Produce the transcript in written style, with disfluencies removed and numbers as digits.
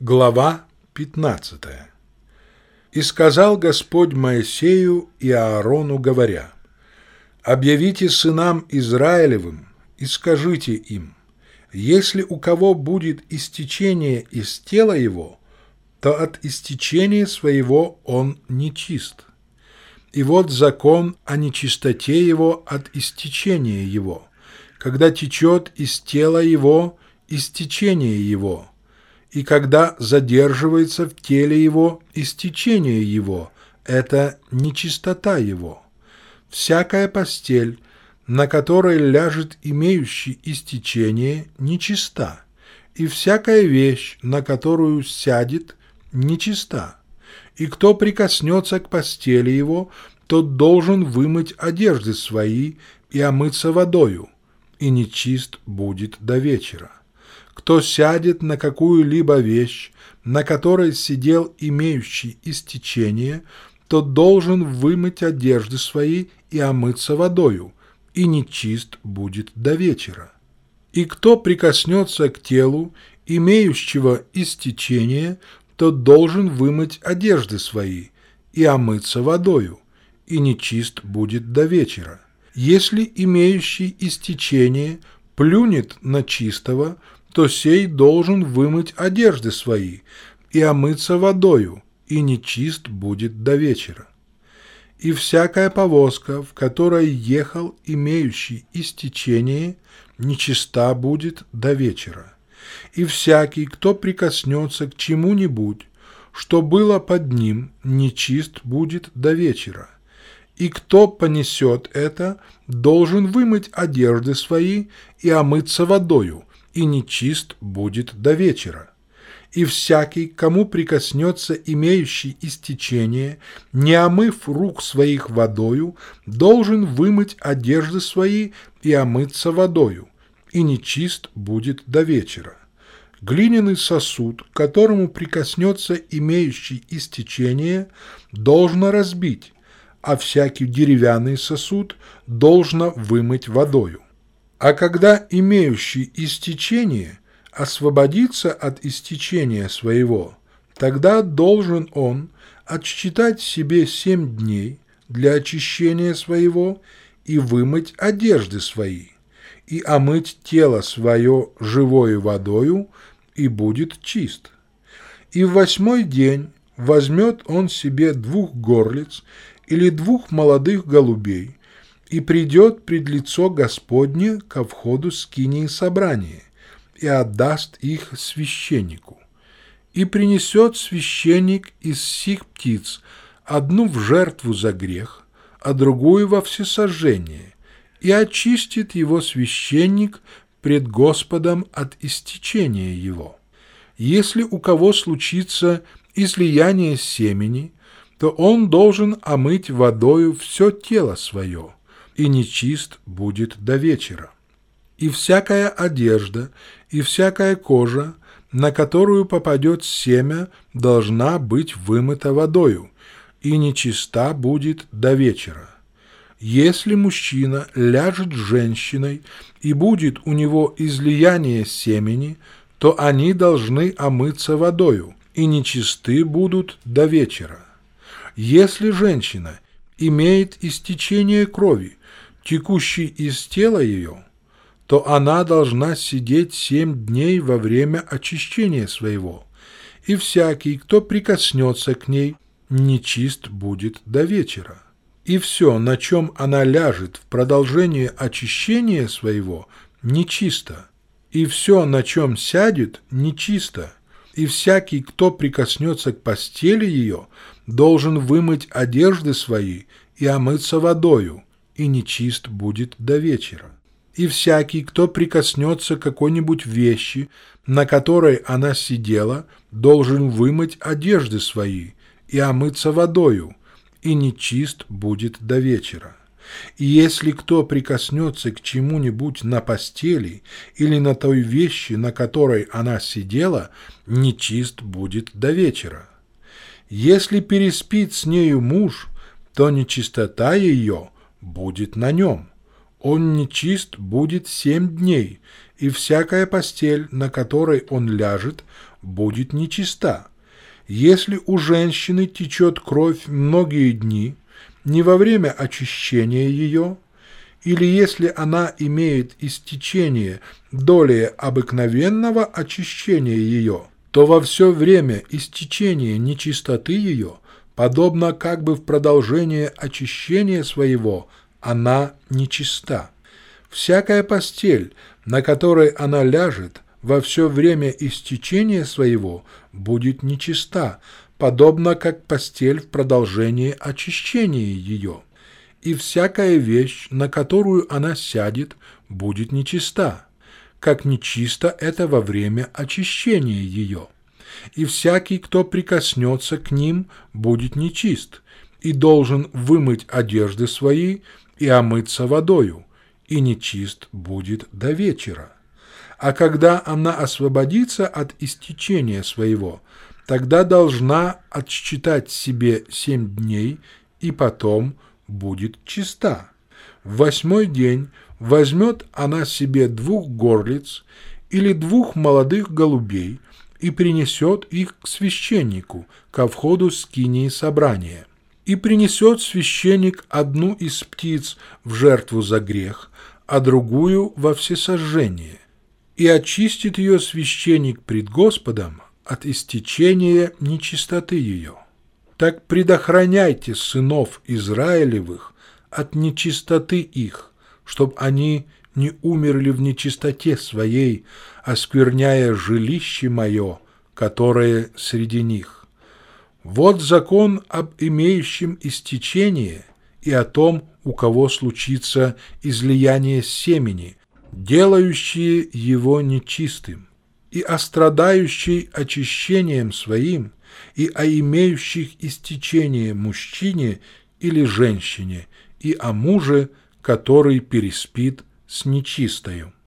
Глава 15. «И сказал Господь Моисею и Аарону, говоря: объявите сынам Израилевым и скажите им: если у кого будет истечение из тела его, то от истечения своего он нечист. И вот закон о нечистоте его от истечения его, когда течет из тела его истечение его, и когда задерживается в теле его истечение его, это нечистота его. Всякая постель, на которой ляжет имеющий истечение, нечиста, и всякая вещь, на которую сядет, нечиста. И кто прикоснется к постели его, тот должен вымыть одежды свои и омыться водою, и нечист будет до вечера. Кто сядет на какую-либо вещь, на которой сидел имеющий истечение, тот должен вымыть одежды свои и омыться водою, и нечист будет до вечера. И кто прикоснется к телу имеющего истечение, тот должен вымыть одежды свои и омыться водою, и нечист будет до вечера. Если имеющий истечение плюнет на чистого, то сей должен вымыть одежды свои и омыться водою, и нечист будет до вечера. И всякая повозка, в которой ехал имеющий истечение, нечиста будет до вечера. И всякий, кто прикоснется к чему-нибудь, что было под ним, нечист будет до вечера. И кто понесет это, должен вымыть одежды свои и омыться водою, и нечист будет до вечера. И всякий, кому прикоснется имеющий истечение, не омыв рук своих водою, должен вымыть одежды свои и омыться водою, и нечист будет до вечера. Глиняный сосуд, к которому прикоснется имеющий истечение, должно разбить, а всякий деревянный сосуд должно вымыть водою. А когда имеющий истечение освободится от истечения своего, тогда должен он отсчитать себе 7 дней для очищения своего и вымыть одежды свои, и омыть тело свое живою водою, и будет чист. И в 8-й день возьмет он себе 2 горлиц или 2 молодых голубей, и придет пред лицо Господне ко входу скинии собрания, и отдаст их священнику. И принесет священник из сих птиц одну в жертву за грех, а другую во всесожжение, и очистит его священник пред Господом от истечения его. Если у кого случится излияние семени, то он должен омыть водою все тело свое, и нечист будет до вечера. И всякая одежда, и всякая кожа, на которую попадет семя, должна быть вымыта водою, и нечиста будет до вечера. Если мужчина ляжет с женщиной, и будет у него излияние семени, то они должны омыться водою, и нечисты будут до вечера. Если женщина имеет истечение крови, текущей из тела ее, то она должна сидеть 7 дней во время очищения своего, и всякий, кто прикоснется к ней, нечист будет до вечера. И все, на чем она ляжет в продолжение очищения своего, нечисто, и все, на чем сядет, нечисто, и всякий, кто прикоснется к постели ее, должен вымыть одежды свои и омыться водою, и нечист будет до вечера. И всякий, кто прикоснется к какой-нибудь вещи, на которой она сидела, должен вымыть одежды свои и омыться водою, и нечист будет до вечера. И если кто прикоснется к чему-нибудь на постели или на той вещи, на которой она сидела, нечист будет до вечера. Если переспит с нею муж, то нечистота ее будет на нем. Он нечист будет 7 дней, и всякая постель, на которой он ляжет, будет нечиста. Если у женщины течет кровь многие дни, не во время очищения ее, или если она имеет истечение долее обыкновенного очищения ее, то во все время истечения нечистоты ее, подобно как бы в продолжение очищения своего, она нечиста. Всякая постель, на которой она ляжет, во все время истечения своего будет нечиста, подобно как постель в продолжении очищения ее. И всякая вещь, на которую она сядет, будет нечиста, как нечисто это во время очищения ее. И всякий, кто прикоснется к ним, будет нечист, и должен вымыть одежды свои и омыться водою, и нечист будет до вечера. А когда она освободится от истечения своего, тогда должна отсчитать себе 7 дней, и потом будет чиста. В 8-й день возьмет она себе 2 горлиц или 2 молодых голубей и принесет их к священнику ко входу скинии собрания. И принесет священник одну из птиц в жертву за грех, а другую во всесожжение. И очистит ее священник пред Господом от истечения нечистоты ее. Так предохраняйте сынов Израилевых от нечистоты их, чтоб они не умерли в нечистоте своей, оскверняя жилище мое, которое среди них. Вот закон об имеющем истечение и о том, у кого случится излияние семени, делающие его нечистым, и о страдающей очищением своим, и о имеющих истечение мужчине или женщине, и о муже, который переспит с нечистою.